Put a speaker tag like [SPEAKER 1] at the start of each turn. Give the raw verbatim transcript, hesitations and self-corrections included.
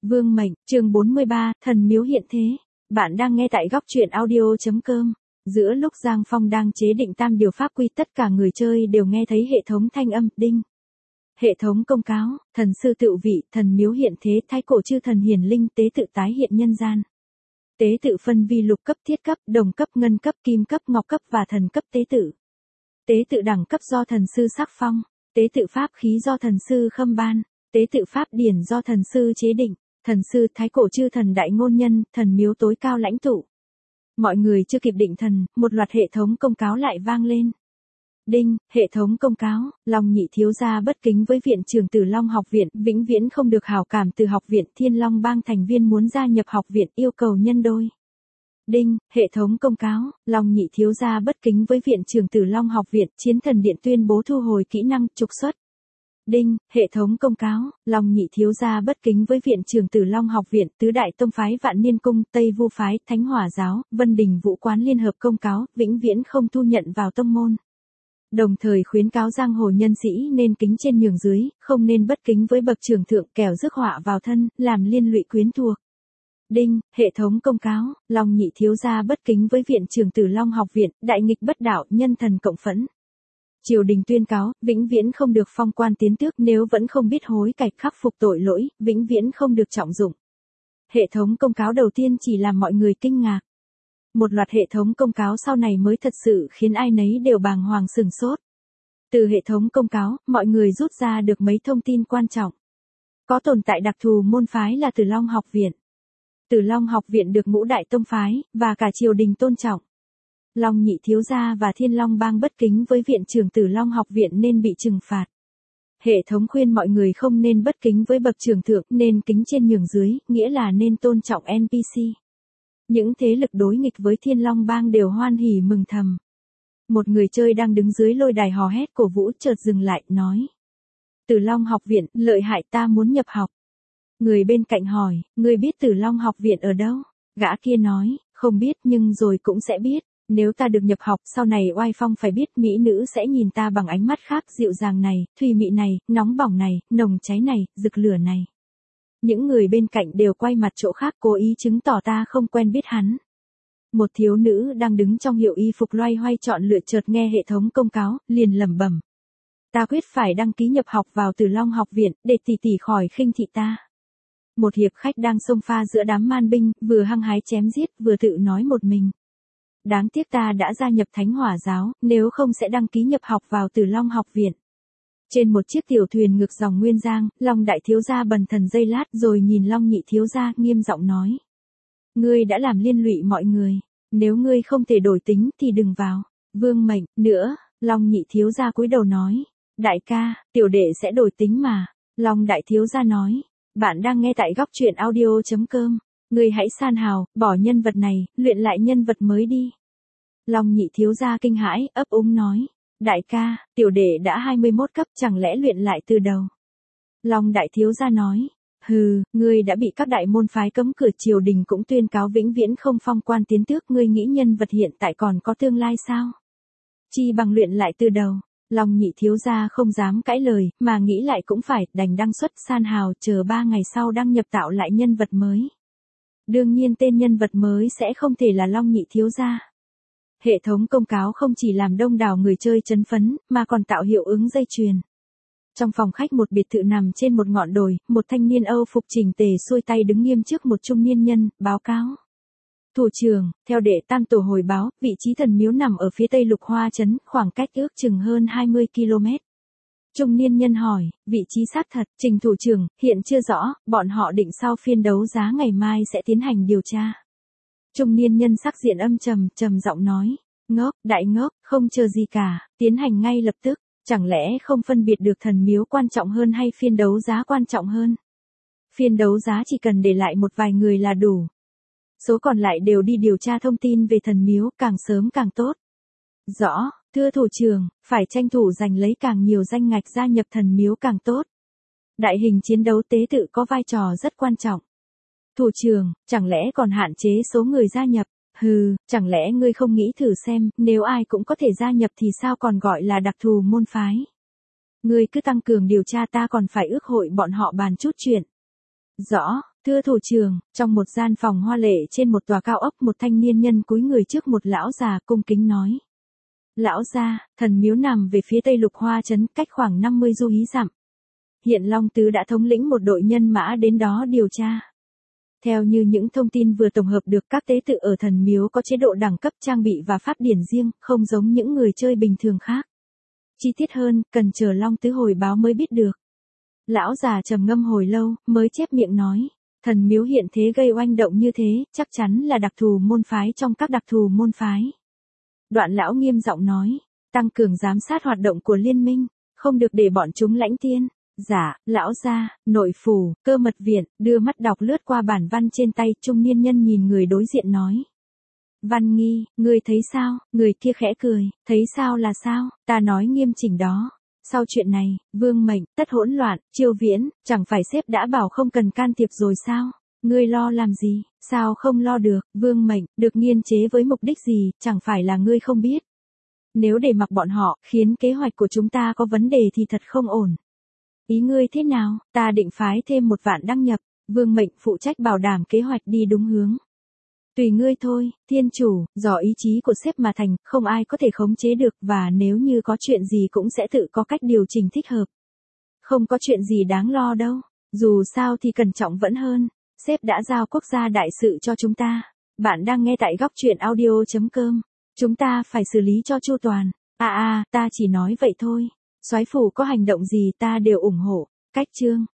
[SPEAKER 1] Vương mệnh, chương bốn mươi ba, thần miếu hiện thế. Bạn đang nghe tại góc truyện audio.com. Giữa lúc Giang Phong đang chế định tam điều pháp quy, tất cả người chơi đều nghe thấy hệ thống thanh âm, đinh. Hệ thống công cáo, thần sư tự vị, thần miếu hiện thế, thái cổ chư thần hiển linh, tế tự tái hiện nhân gian. Tế tự phân vi lục cấp, thiết cấp, đồng cấp, ngân cấp, kim cấp, ngọc cấp và thần cấp tế tự. Tế tự đẳng cấp do thần sư sắc phong. Tế tự pháp khí do thần sư khâm ban. Tế tự pháp điển do thần sư chế định. Thần sư thái cổ chư thần đại ngôn nhân, thần miếu tối cao lãnh tụ. Mọi người chưa kịp định thần, một loạt hệ thống công cáo lại vang lên. Đinh, hệ thống công cáo, Long Nhị thiếu gia bất kính với viện trưởng Tử Long học viện, vĩnh viễn không được hảo cảm từ học viện, Thiên Long bang thành viên muốn gia nhập học viện, yêu cầu nhân đôi. Đinh, hệ thống công cáo, Long Nhị thiếu gia bất kính với viện trưởng Tử Long học viện, Chiến Thần Điện tuyên bố thu hồi kỹ năng, trục xuất. Đinh, hệ thống công cáo, Long Nhị thiếu gia bất kính với viện trưởng Tử Long học viện, tứ đại tông phái Vạn Niên cung, Tây Vu phái, Thánh Hỏa giáo, Vân Đình Vũ quán liên hợp công cáo, vĩnh viễn không thu nhận vào tông môn. Đồng thời khuyến cáo giang hồ nhân sĩ nên kính trên nhường dưới, không nên bất kính với bậc trưởng thượng, kẻo rước họa vào thân, làm liên lụy quyến thuộc. Đinh, hệ thống công cáo, Long Nhị thiếu gia bất kính với viện trưởng Tử Long học viện, đại nghịch bất đạo, nhân thần cộng phẫn. Triều đình tuyên cáo, vĩnh viễn không được phong quan tiến tước, nếu vẫn không biết hối cải khắc phục tội lỗi, vĩnh viễn không được trọng dụng. Hệ thống công cáo đầu tiên chỉ làm mọi người kinh ngạc. Một loạt hệ thống công cáo sau này mới thật sự khiến ai nấy đều bàng hoàng sửng sốt. Từ hệ thống công cáo, mọi người rút ra được mấy thông tin quan trọng. Có tồn tại đặc thù môn phái là Tử Long học viện. Tử Long học viện được ngũ đại tông phái, và cả triều đình tôn trọng. Long Nhị thiếu gia và Thiên Long bang bất kính với viện trưởng Tử Long học viện nên bị trừng phạt. Hệ thống khuyên mọi người không nên bất kính với bậc trưởng thượng, nên kính trên nhường dưới, nghĩa là nên tôn trọng en pê xê. Những thế lực đối nghịch với Thiên Long bang đều hoan hỉ mừng thầm. Một người chơi đang đứng dưới lôi đài hò hét cổ vũ chợt dừng lại, nói. Tử Long học viện, lợi hại, ta muốn nhập học. Người bên cạnh hỏi, ngươi biết Tử Long học viện ở đâu? Gã kia nói, không biết nhưng rồi cũng sẽ biết. Nếu ta được nhập học, sau này oai phong phải biết, mỹ nữ sẽ nhìn ta bằng ánh mắt khác, dịu dàng này, thùy mị này, nóng bỏng này, nồng cháy này, rực lửa này. Những người bên cạnh đều quay mặt chỗ khác, cố ý chứng tỏ ta không quen biết hắn. Một thiếu nữ đang đứng trong hiệu y phục loay hoay chọn lựa chợt nghe hệ thống công cáo, liền lẩm bẩm. Ta quyết phải đăng ký nhập học vào Tử Long học viện, để tỷ tỷ khỏi khinh thị ta. Một hiệp khách đang xông pha giữa đám man binh, vừa hăng hái chém giết, vừa tự nói một mình. Đáng tiếc ta đã gia nhập Thánh Hỏa giáo, nếu không sẽ đăng ký nhập học vào Tử Long học viện. Trên một chiếc tiểu thuyền ngược dòng Nguyên Giang, Long đại thiếu gia bần thần giây lát rồi nhìn Long Nhị thiếu gia, nghiêm giọng nói. Ngươi đã làm liên lụy mọi người, nếu ngươi không thể đổi tính thì đừng vào. Vương mệnh, nữa, Long Nhị thiếu gia cúi đầu nói. Đại ca, tiểu đệ sẽ đổi tính mà. Long đại thiếu gia nói. Bạn đang nghe tại góc truyện audio.com. Ngươi hãy san hào, bỏ nhân vật này, luyện lại nhân vật mới đi. Long Nhị thiếu gia kinh hãi, ấp úng nói. Đại ca, tiểu đệ đã hai mươi mốt cấp, chẳng lẽ luyện lại từ đầu? Long đại thiếu gia nói. Hừ, ngươi đã bị các đại môn phái cấm cửa, triều đình cũng tuyên cáo vĩnh viễn không phong quan tiến tước, ngươi nghĩ nhân vật hiện tại còn có tương lai sao? Chi bằng luyện lại từ đầu. Long Nhị thiếu gia không dám cãi lời, mà nghĩ lại cũng phải, đành đăng xuất san hào, chờ ba ngày sau đăng nhập tạo lại nhân vật mới. Đương nhiên tên nhân vật mới sẽ không thể là Long Nhị thiếu gia. Hệ thống công cáo không chỉ làm đông đảo người chơi chấn phấn, mà còn tạo hiệu ứng dây chuyền. Trong phòng khách một biệt thự nằm trên một ngọn đồi, một thanh niên Âu phục chỉnh tề xuôi tay đứng nghiêm trước một trung niên nhân, báo cáo. Thủ trưởng, theo đệ tam tổ hồi báo, vị trí thần miếu nằm ở phía tây Lục Hoa trấn, khoảng cách ước chừng hơn hai mươi ki lô mét. Trung niên nhân hỏi, vị trí xác thật, trình thủ trưởng, hiện chưa rõ, bọn họ định sau phiên đấu giá ngày mai sẽ tiến hành điều tra. Trung niên nhân sắc diện âm trầm, trầm giọng nói, ngốc, đại ngốc, không chờ gì cả, tiến hành ngay lập tức, chẳng lẽ không phân biệt được thần miếu quan trọng hơn hay phiên đấu giá quan trọng hơn? Phiên đấu giá chỉ cần để lại một vài người là đủ. Số còn lại đều đi điều tra thông tin về thần miếu, càng sớm càng tốt. Rõ, thưa thủ trưởng, phải tranh thủ giành lấy càng nhiều danh ngạch gia nhập thần miếu càng tốt. Đại hình chiến đấu tế tự có vai trò rất quan trọng. Thủ trưởng, chẳng lẽ còn hạn chế số người gia nhập? Hừ, chẳng lẽ ngươi không nghĩ thử xem, nếu ai cũng có thể gia nhập thì sao còn gọi là đặc thù môn phái? Ngươi cứ tăng cường điều tra, ta còn phải ước hội bọn họ bàn chút chuyện. Rõ, Thưa thủ trưởng, trong một gian phòng hoa lệ trên một tòa cao ốc, một thanh niên nhân cúi người trước một lão già cung kính nói. Lão gia, thần miếu nằm về phía tây Lục Hoa trấn, cách khoảng năm mươi du hí dặm. Hiện Long Tứ đã thống lĩnh một đội nhân mã đến đó điều tra. Theo như những thông tin vừa tổng hợp được, các tế tự ở thần miếu có chế độ đẳng cấp, trang bị và pháp điển riêng, không giống những người chơi bình thường khác. Chi tiết hơn, cần chờ Long Tứ hồi báo mới biết được. Lão già trầm ngâm hồi lâu, mới chép miệng nói. Thần miếu hiện thế gây oanh động như thế, chắc chắn là đặc thù môn phái trong các đặc thù môn phái. Đoạn lão nghiêm giọng nói, tăng cường giám sát hoạt động của liên minh, không được để bọn chúng lãnh tiên. Dạ, lão gia, nội phủ, cơ mật viện, đưa mắt đọc lướt qua bản văn trên tay, trung niên nhân nhìn người đối diện nói. Văn Nghi, ngươi thấy sao? Người kia khẽ cười, thấy sao là sao, ta nói nghiêm chỉnh đó. Sau chuyện này, vương mệnh, tất hỗn loạn, Chiêu Viễn, chẳng phải sếp đã bảo không cần can thiệp rồi sao? Ngươi lo làm gì, sao không lo được, vương mệnh, được nghiên chế với mục đích gì, chẳng phải là ngươi không biết. Nếu để mặc bọn họ, khiến kế hoạch của chúng ta có vấn đề thì thật không ổn. Ý ngươi thế nào, ta định phái thêm một vạn đăng nhập, vương mệnh phụ trách bảo đảm kế hoạch đi đúng hướng. Tùy ngươi thôi, thiên chủ, do ý chí của sếp mà thành, không ai có thể khống chế được, và nếu như có chuyện gì cũng sẽ tự có cách điều chỉnh thích hợp. Không có chuyện gì đáng lo đâu, dù sao thì cẩn trọng vẫn hơn, sếp đã giao quốc gia đại sự cho chúng ta. Bạn đang nghe tại góc truyện audio chấm com, chúng ta phải xử lý cho chu toàn. À à, ta chỉ nói vậy thôi, soái phủ có hành động gì ta đều ủng hộ. Cách chương